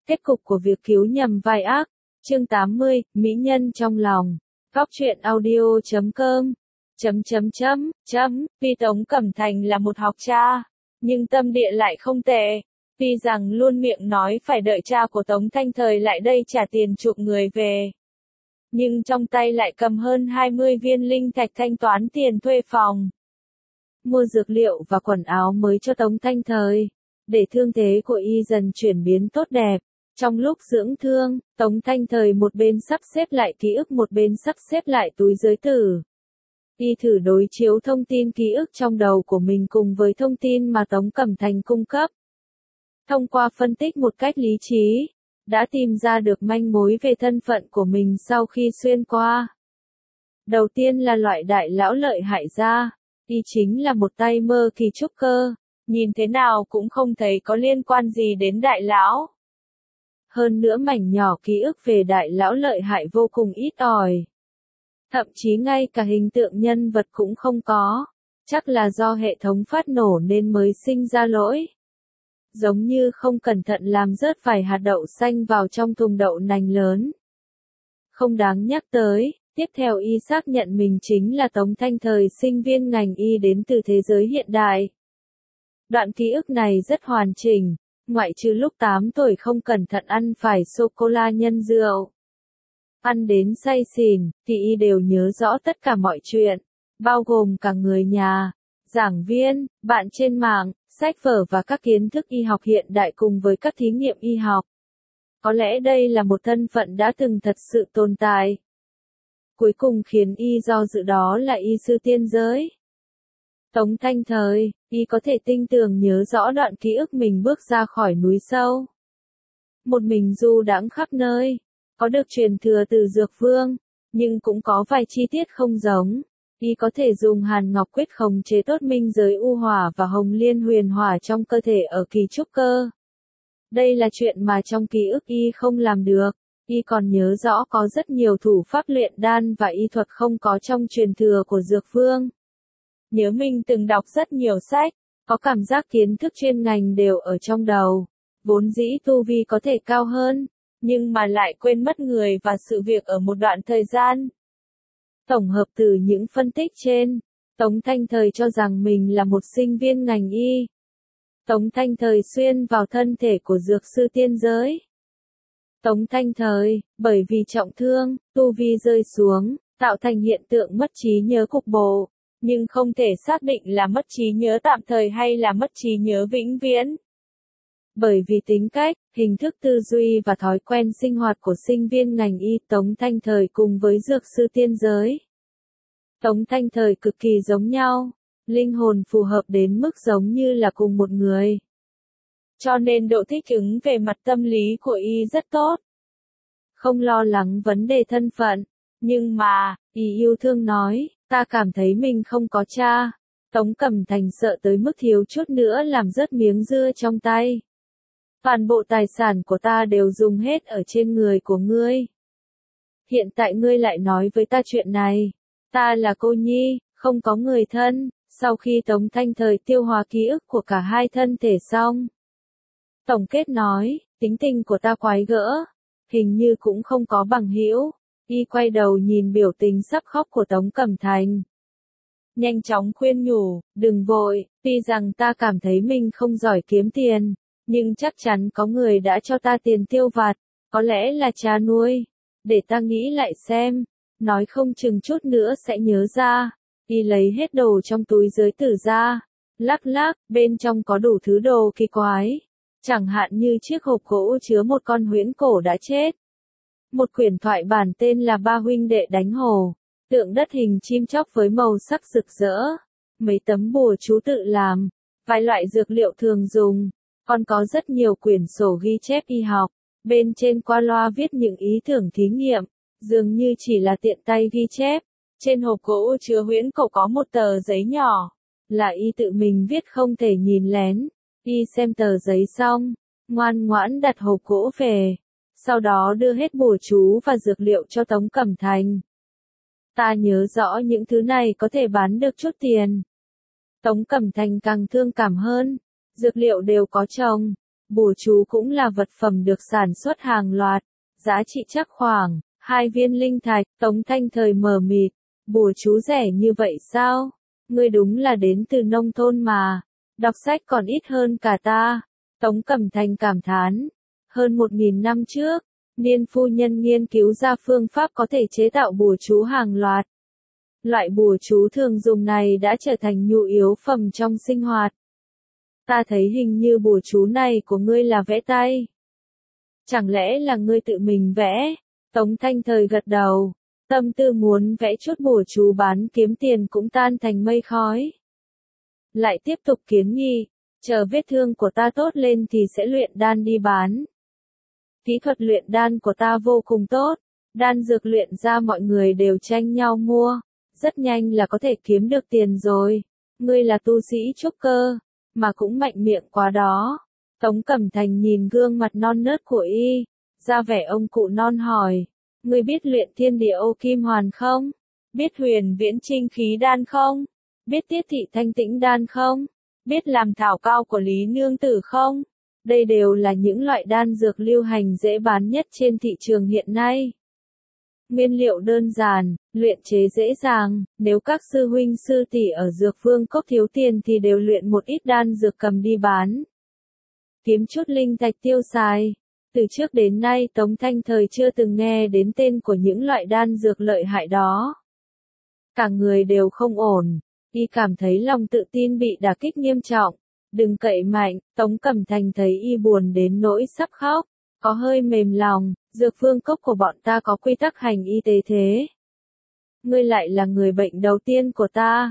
Kết cục của việc cứu nhầm vai ác. Chương 80, Mỹ nhân trong lòng. Góc truyện audio.com. Tuy Tống Cẩm Thành là một học cha, nhưng tâm địa lại không tệ. Tuy rằng luôn miệng nói phải đợi cha của Tống Thanh Thời lại đây trả tiền chuộc người về, nhưng trong tay lại cầm hơn 20 viên linh thạch thanh toán tiền thuê phòng, mua dược liệu và quần áo mới cho Tống Thanh Thời, để thương thế của y dần chuyển biến tốt đẹp. Trong lúc dưỡng thương, Tống Thanh Thời một bên sắp xếp lại ký ức một bên sắp xếp lại túi giới tử. Y thử đối chiếu thông tin ký ức trong đầu của mình cùng với thông tin mà Tống Cẩm Thành cung cấp. Thông qua phân tích một cách lý trí, đã tìm ra được manh mối về thân phận của mình sau khi xuyên qua. Đầu tiên là loại đại lão lợi hại gia, y chính là một tay mơ kỳ trúc cơ, nhìn thế nào cũng không thấy có liên quan gì đến đại lão. Hơn nữa mảnh nhỏ ký ức về đại lão lợi hại vô cùng ít ỏi. Thậm chí ngay cả hình tượng nhân vật cũng không có, chắc là do hệ thống phát nổ nên mới sinh ra lỗi. Giống như không cẩn thận làm rớt vài hạt đậu xanh vào trong thùng đậu nành lớn. Không đáng nhắc tới, tiếp theo y xác nhận mình chính là Tống Thanh Thời, sinh viên ngành y đến từ thế giới hiện đại. Đoạn ký ức này rất hoàn chỉnh, ngoại trừ lúc 8 tuổi không cẩn thận ăn phải sô-cô-la nhân rượu. Ăn đến say xỉn, thì y đều nhớ rõ tất cả mọi chuyện, bao gồm cả người nhà, giảng viên, bạn trên mạng, sách vở và các kiến thức y học hiện đại cùng với các thí nghiệm y học. Có lẽ đây là một thân phận đã từng thật sự tồn tại. Cuối cùng khiến y do dự đó là y sư tiên giới. Tống Thanh Thời, y có thể tinh tường nhớ rõ đoạn ký ức mình bước ra khỏi núi sâu. Một mình du đãng khắp nơi, có được truyền thừa từ Dược Vương, nhưng cũng có vài chi tiết không giống. Y có thể dùng Hàn Ngọc Quyết khống chế tốt minh giới u hỏa và Hồng Liên huyền hỏa trong cơ thể ở kỳ trúc cơ. Đây là chuyện mà trong ký ức y không làm được. Y còn nhớ rõ có rất nhiều thủ pháp luyện đan và y thuật không có trong truyền thừa của Dược Vương. Nhớ mình từng đọc rất nhiều sách, có cảm giác kiến thức chuyên ngành đều ở trong đầu. Vốn dĩ tu vi có thể cao hơn, nhưng mà lại quên mất người và sự việc ở một đoạn thời gian. Tổng hợp từ những phân tích trên, Tống Thanh Thời cho rằng mình là một sinh viên ngành y. Tống Thanh Thời xuyên vào thân thể của dược sư tiên giới. Tống Thanh Thời, bởi vì trọng thương, tu vi rơi xuống, tạo thành hiện tượng mất trí nhớ cục bộ, nhưng không thể xác định là mất trí nhớ tạm thời hay là mất trí nhớ vĩnh viễn. Bởi vì tính cách, hình thức tư duy và thói quen sinh hoạt của sinh viên ngành y Tống Thanh Thời cùng với dược sư tiên giới. Tống Thanh Thời cực kỳ giống nhau, linh hồn phù hợp đến mức giống như là cùng một người. Cho nên độ thích ứng về mặt tâm lý của y rất tốt. Không lo lắng vấn đề thân phận, nhưng mà, y yêu thương nói, ta cảm thấy mình không có cha. Tống Cẩm Thành sợ tới mức thiếu chút nữa làm rớt miếng dưa trong tay. Toàn bộ tài sản của ta đều dùng hết ở trên người của ngươi. Hiện tại ngươi lại nói với ta chuyện này. Ta là cô nhi, không có người thân. Sau khi Tống Thanh Thời tiêu hóa ký ức của cả hai thân thể xong, tổng kết nói, tính tình của ta quái gở, hình như cũng không có bằng hữu. Y quay đầu nhìn biểu tình sắp khóc của Tống Cẩm Thành. Nhanh chóng khuyên nhủ, đừng vội, tuy rằng ta cảm thấy mình không giỏi kiếm tiền, nhưng chắc chắn có người đã cho ta tiền tiêu vặt, có lẽ là cha nuôi. Để ta nghĩ lại xem, nói không chừng chút nữa sẽ nhớ ra. Y lấy hết đồ trong túi giới tử ra, lắc lắc, bên trong có đủ thứ đồ kỳ quái. Chẳng hạn như chiếc hộp gỗ chứa một con huyễn cổ đã chết. Một quyển thoại bản tên là Ba huynh đệ đánh hổ, tượng đất hình chim chóc với màu sắc rực rỡ, mấy tấm bùa chú tự làm, vài loại dược liệu thường dùng, còn có rất nhiều quyển sổ ghi chép y học, bên trên qua loa viết những ý tưởng thí nghiệm, dường như chỉ là tiện tay ghi chép. Trên hộp gỗ chứa huyễn cổ có một tờ giấy nhỏ, là y tự mình viết không thể nhìn lén. Y xem tờ giấy xong, ngoan ngoãn đặt hộp gỗ về, sau đó đưa hết bùa chú và dược liệu cho Tống Cẩm Thành. Ta nhớ rõ những thứ này có thể bán được chút tiền. Tống Cẩm Thành càng thương cảm hơn, dược liệu đều có trồng, Bùa chú cũng là vật phẩm được sản xuất hàng loạt, giá trị chắc khoảng 2 viên linh thạch. Tống Thanh Thời mờ mịt, bùa chú rẻ như vậy sao? Ngươi đúng là đến từ nông thôn mà, đọc sách còn ít hơn cả ta. Tống Cẩm Thành cảm thán, hơn 1.000 năm trước, Niên phu nhân nghiên cứu ra phương pháp có thể chế tạo bùa chú hàng loạt. Loại bùa chú thường dùng này đã trở thành nhu yếu phẩm trong sinh hoạt. Ta thấy hình như bùa chú này của ngươi là vẽ tay. Chẳng lẽ là ngươi tự mình vẽ? Tống Thanh Thời gật đầu, tâm tư muốn vẽ chút bùa chú bán kiếm tiền cũng tan thành mây khói. Lại tiếp tục kiến nghị, chờ vết thương của ta tốt lên thì sẽ luyện đan đi bán. Kỹ thuật luyện đan của ta vô cùng tốt, đan dược luyện ra mọi người đều tranh nhau mua, rất nhanh là có thể kiếm được tiền rồi. Ngươi là tu sĩ trúc cơ, mà cũng mạnh miệng quá đó. Tống Cẩm Thành nhìn gương mặt non nớt của y, ra vẻ ông cụ non hỏi, ngươi biết luyện thiên địa ô kim hoàn không? Biết huyền viễn trinh khí đan không? Biết tiết thị thanh tĩnh đan không? Biết làm thảo cao của Lý Nương Tử không? Đây đều là những loại đan dược lưu hành dễ bán nhất trên thị trường hiện nay. Nguyên liệu đơn giản, luyện chế dễ dàng, nếu các sư huynh sư tỷ ở Dược Vương Cốc thiếu tiền thì đều luyện một ít đan dược cầm đi bán. Kiếm chút linh thạch tiêu xài. Từ trước đến nay Tống Thanh Thời chưa từng nghe đến tên của những loại đan dược lợi hại đó. Cả người đều không ổn, y cảm thấy lòng tự tin bị đả kích nghiêm trọng. Đừng cậy mạnh, Tống Cẩm Thành thấy y buồn đến nỗi sắp khóc, có hơi mềm lòng, Dược Vương Cốc của bọn ta có quy tắc hành y tế thế. Ngươi lại là người bệnh đầu tiên của ta.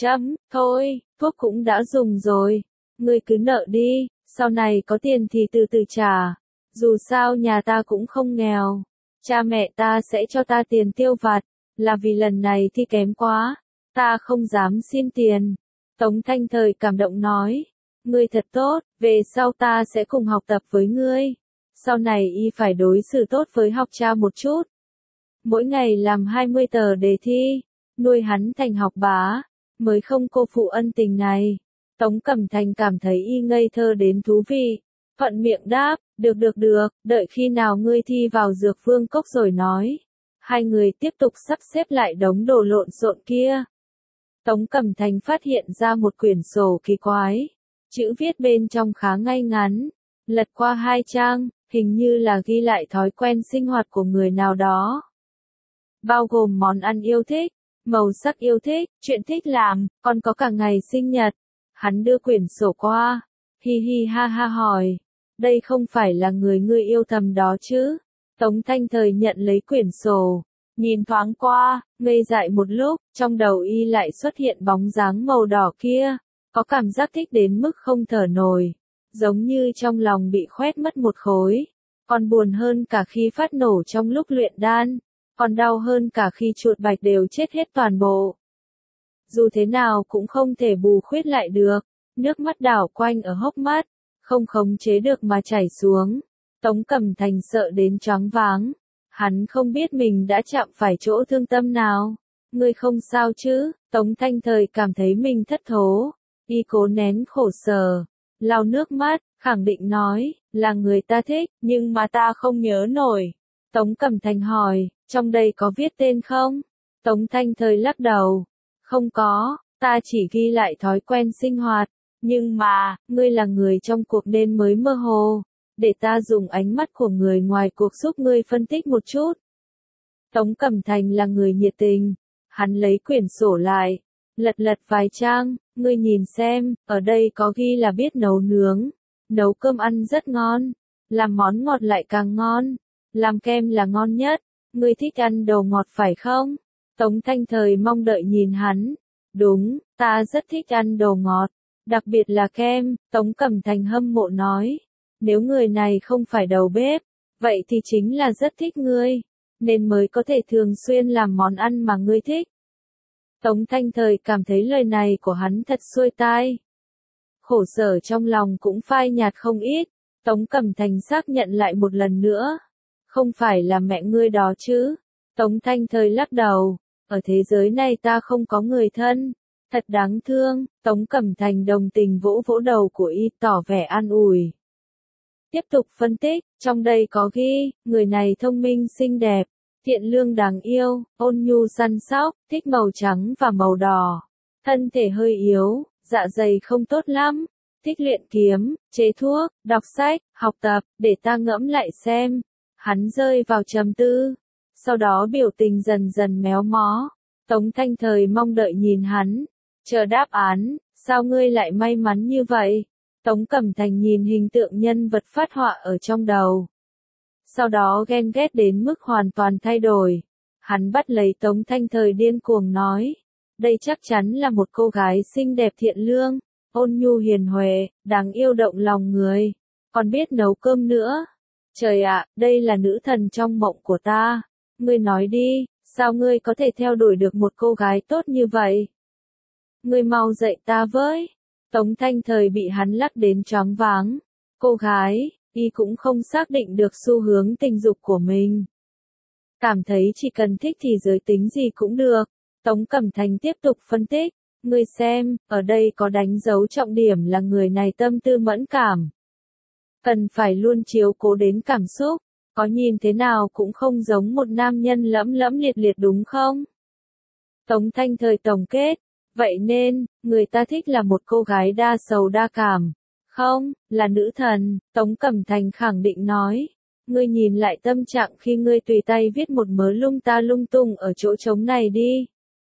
Thôi, thuốc cũng đã dùng rồi. Ngươi cứ nợ đi, sau này có tiền thì từ từ trả. Dù sao nhà ta cũng không nghèo. Cha mẹ ta sẽ cho ta tiền tiêu vặt, là vì lần này thi kém quá, ta không dám xin tiền. Tống Thanh Thời cảm động nói, ngươi thật tốt, về sau ta sẽ cùng học tập với ngươi. Sau này y phải đối xử tốt với học trò một chút. Mỗi ngày làm 20 tờ đề thi, nuôi hắn thành học bá, mới không cô phụ ân tình này. Tống Cẩm Thành cảm thấy y ngây thơ đến thú vị. Thuận miệng đáp, được, đợi khi nào ngươi thi vào Dược Vương Cốc rồi nói. Hai người tiếp tục sắp xếp lại đống đồ lộn xộn kia. Tống Cẩm Thành phát hiện ra một quyển sổ kỳ quái. Chữ viết bên trong khá ngay ngắn. Lật qua 2 trang, hình như là ghi lại thói quen sinh hoạt của người nào đó. Bao gồm món ăn yêu thích, màu sắc yêu thích, chuyện thích làm, còn có cả ngày sinh nhật. Hắn đưa quyển sổ qua. Hi hi ha ha hỏi. Đây không phải là người ngươi yêu thầm đó chứ? Tống Thanh Thời nhận lấy quyển sổ. Nhìn thoáng qua, ngây dại một lúc, trong đầu y lại xuất hiện bóng dáng màu đỏ kia. Có cảm giác thích đến mức không thở nổi. Giống như trong lòng bị khoét mất một khối. Còn buồn hơn cả khi phát nổ trong lúc luyện đan. Còn đau hơn cả khi chuột bạch đều chết hết toàn bộ. Dù thế nào cũng không thể bù khuyết lại được. Nước mắt đảo quanh ở hốc mắt. Không khống chế được mà chảy xuống. Tống Cẩm Thành sợ đến choáng váng. Hắn không biết mình đã chạm phải chỗ thương tâm nào. Ngươi không sao chứ? Tống Thanh Thời cảm thấy mình thất thố. Y cố nén khổ sở. Lau nước mắt, khẳng định nói, là người ta thích, nhưng mà ta không nhớ nổi. Tống Cẩm Thành hỏi, trong đây có viết tên không? Tống Thanh Thời lắc đầu. Không có, ta chỉ ghi lại thói quen sinh hoạt. Nhưng mà, ngươi là người trong cuộc nên mới mơ hồ. Để ta dùng ánh mắt của người ngoài cuộc giúp ngươi phân tích một chút. Tống Cẩm Thành là người nhiệt tình. Hắn lấy quyển sổ lại. Lật vài trang, ngươi nhìn xem, ở đây có ghi là biết nấu nướng. Nấu cơm ăn rất ngon. Làm món ngọt lại càng ngon. Làm kem là ngon nhất. Ngươi thích ăn đồ ngọt phải không? Tống Thanh Thời mong đợi nhìn hắn. Đúng, ta rất thích ăn đồ ngọt. Đặc biệt là kem, Tống Cẩm Thành hâm mộ nói. Nếu người này không phải đầu bếp, vậy thì chính là rất thích ngươi, nên mới có thể thường xuyên làm món ăn mà ngươi thích. Tống Thanh Thời cảm thấy lời này của hắn thật xuôi tai. Khổ sở trong lòng cũng phai nhạt không ít. Tống Cẩm Thành xác nhận lại một lần nữa. Không phải là mẹ ngươi đó chứ? Tống Thanh Thời lắc đầu. Ở thế giới này ta không có người thân. Thật đáng thương. Tống Cẩm Thành đồng tình vỗ vỗ đầu của y tỏ vẻ an ủi. Tiếp tục phân tích, trong đây có ghi, người này thông minh xinh đẹp, thiện lương đáng yêu, ôn nhu săn sóc, thích màu trắng và màu đỏ. Thân thể hơi yếu, dạ dày không tốt lắm, thích luyện kiếm, chế thuốc, đọc sách, học tập, để ta ngẫm lại xem. Hắn rơi vào trầm tư, sau đó biểu tình dần dần méo mó. Tống Thanh Thời mong đợi nhìn hắn, chờ đáp án, sao ngươi lại may mắn như vậy? Tống Cẩm Thành nhìn hình tượng nhân vật phát họa ở trong đầu. Sau đó ghen ghét đến mức hoàn toàn thay đổi. Hắn bắt lấy Tống Thanh Thời điên cuồng nói. Đây chắc chắn là một cô gái xinh đẹp thiện lương, ôn nhu hiền huệ, đáng yêu động lòng người. Còn biết nấu cơm nữa. Trời ạ, đây là nữ thần trong mộng của ta. Ngươi nói đi, sao ngươi có thể theo đuổi được một cô gái tốt như vậy? Ngươi mau dạy ta với. Tống Thanh Thời bị hắn lắc đến choáng váng. Cô gái, y cũng không xác định được xu hướng tình dục của mình. Cảm thấy chỉ cần thích thì giới tính gì cũng được. Tống Cẩm Thành tiếp tục phân tích. Ngươi xem, ở đây có đánh dấu trọng điểm là người này tâm tư mẫn cảm. Cần phải luôn chiếu cố đến cảm xúc. Có nhìn thế nào cũng không giống một nam nhân lẫm lẫm liệt liệt đúng không? Tống Thanh Thời tổng kết. Vậy nên, người ta thích là một cô gái đa sầu đa cảm. Không, là nữ thần, Tống Cẩm Thành khẳng định nói. Ngươi nhìn lại tâm trạng khi ngươi tùy tay viết một mớ lung ta lung tung ở chỗ trống này đi.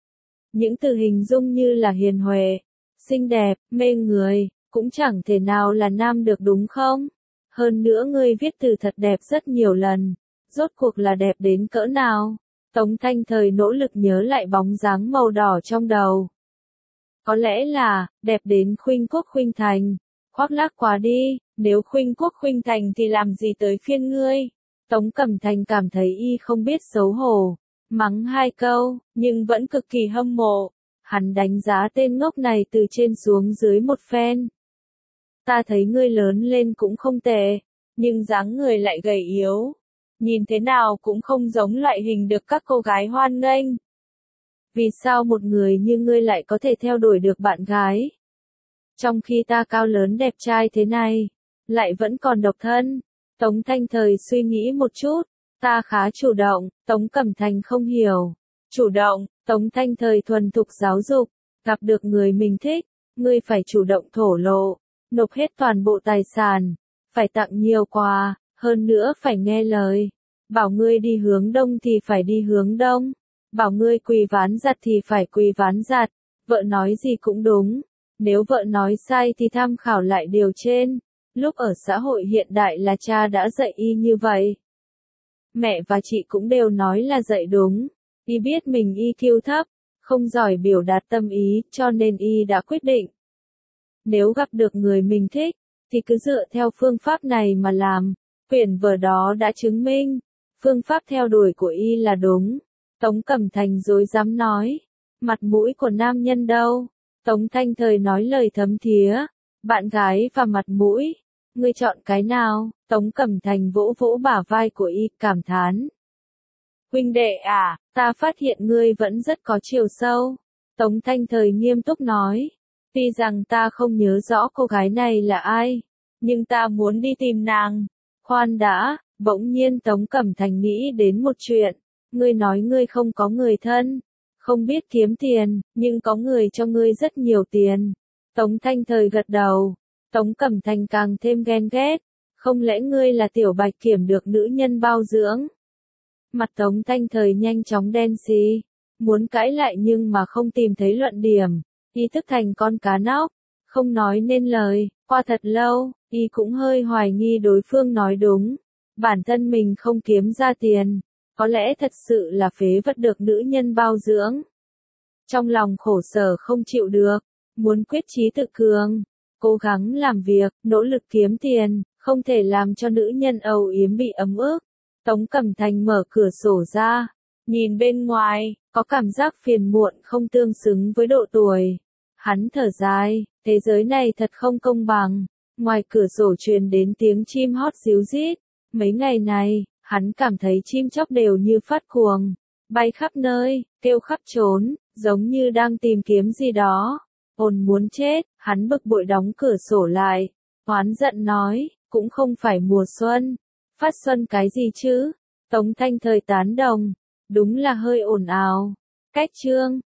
Những từ hình dung như là hiền huệ, xinh đẹp, mê người, cũng chẳng thể nào là nam được đúng không? Hơn nữa ngươi viết từ thật đẹp rất nhiều lần. Rốt cuộc là đẹp đến cỡ nào? Tống Thanh Thời nỗ lực nhớ lại bóng dáng màu đỏ trong đầu. Có lẽ là, đẹp đến khuynh quốc khuynh thành. Khoác lác quá đi, nếu khuynh quốc khuynh thành thì làm gì tới phiên ngươi? Tống Cẩm Thành cảm thấy y không biết xấu hổ. Mắng hai câu, nhưng vẫn cực kỳ hâm mộ. Hắn đánh giá tên ngốc này từ trên xuống dưới một phen. Ta thấy ngươi lớn lên cũng không tệ, nhưng dáng người lại gầy yếu. Nhìn thế nào cũng không giống loại hình được các cô gái hoan nghênh. Vì sao một người như ngươi lại có thể theo đuổi được bạn gái? Trong khi ta cao lớn đẹp trai thế này, lại vẫn còn độc thân. Tống Thanh Thời suy nghĩ một chút, ta khá chủ động, Tống Cẩm Thành không hiểu. Chủ động, Tống Thanh Thời thuần thục giáo dục, gặp được người mình thích, ngươi phải chủ động thổ lộ, nộp hết toàn bộ tài sản, phải tặng nhiều quà, hơn nữa phải nghe lời. Bảo ngươi đi hướng đông thì phải đi hướng đông, bảo ngươi quỳ ván giặt thì phải quỳ ván giặt, vợ nói gì cũng đúng. Nếu vợ nói sai thì tham khảo lại điều trên. Lúc ở xã hội hiện đại là cha đã dạy y như vậy. Mẹ và chị cũng đều nói là dạy đúng. Y biết mình EQ thấp, không giỏi biểu đạt tâm ý, cho nên y đã quyết định. Nếu gặp được người mình thích, thì cứ dựa theo phương pháp này mà làm. Quyển vở đó đã chứng minh, phương pháp theo đuổi của y là đúng. Tống Cẩm Thành dối dám nói, mặt mũi của nam nhân đâu? Tống Thanh Thời nói lời thấm thía, bạn gái và mặt mũi, ngươi chọn cái nào? Tống Cẩm Thành vỗ vỗ bả vai của y, cảm thán. Huynh đệ à, ta phát hiện ngươi vẫn rất có chiều sâu. Tống Thanh Thời nghiêm túc nói, tuy rằng ta không nhớ rõ cô gái này là ai, nhưng ta muốn đi tìm nàng. Khoan đã, bỗng nhiên Tống Cẩm Thành nghĩ đến một chuyện, ngươi nói ngươi không có người thân. Không biết kiếm tiền, nhưng có người cho ngươi rất nhiều tiền. Tống Thanh Thời gật đầu. Tống Cẩm Thành càng thêm ghen ghét. Không lẽ ngươi là tiểu bạch kiểm được nữ nhân bao dưỡng? Mặt Tống Thanh Thời nhanh chóng đen xì. Muốn cãi lại nhưng mà không tìm thấy luận điểm. Y thức thành con cá nóc. Không nói nên lời. Qua thật lâu, y cũng hơi hoài nghi đối phương nói đúng. Bản thân mình không kiếm ra tiền. Có lẽ thật sự là phế vật được nữ nhân bao dưỡng. Trong lòng khổ sở không chịu được, muốn quyết chí tự cường, cố gắng làm việc, nỗ lực kiếm tiền, không thể làm cho nữ nhân âu yếm bị ấm ức. Tống Cẩm Thành mở cửa sổ ra, nhìn bên ngoài, có cảm giác phiền muộn không tương xứng với độ tuổi. Hắn thở dài, thế giới này thật không công bằng. Ngoài cửa sổ truyền đến tiếng chim hót ríu rít. Mấy ngày này, hắn cảm thấy chim chóc đều như phát cuồng, bay khắp nơi, kêu khắp trốn, giống như đang tìm kiếm gì đó. Ồn muốn chết, hắn bực bội đóng cửa sổ lại, oán giận nói, cũng không phải mùa xuân. Phát xuân cái gì chứ? Tống Thanh Thời tán đồng. Đúng là hơi ồn ào. Cách chương.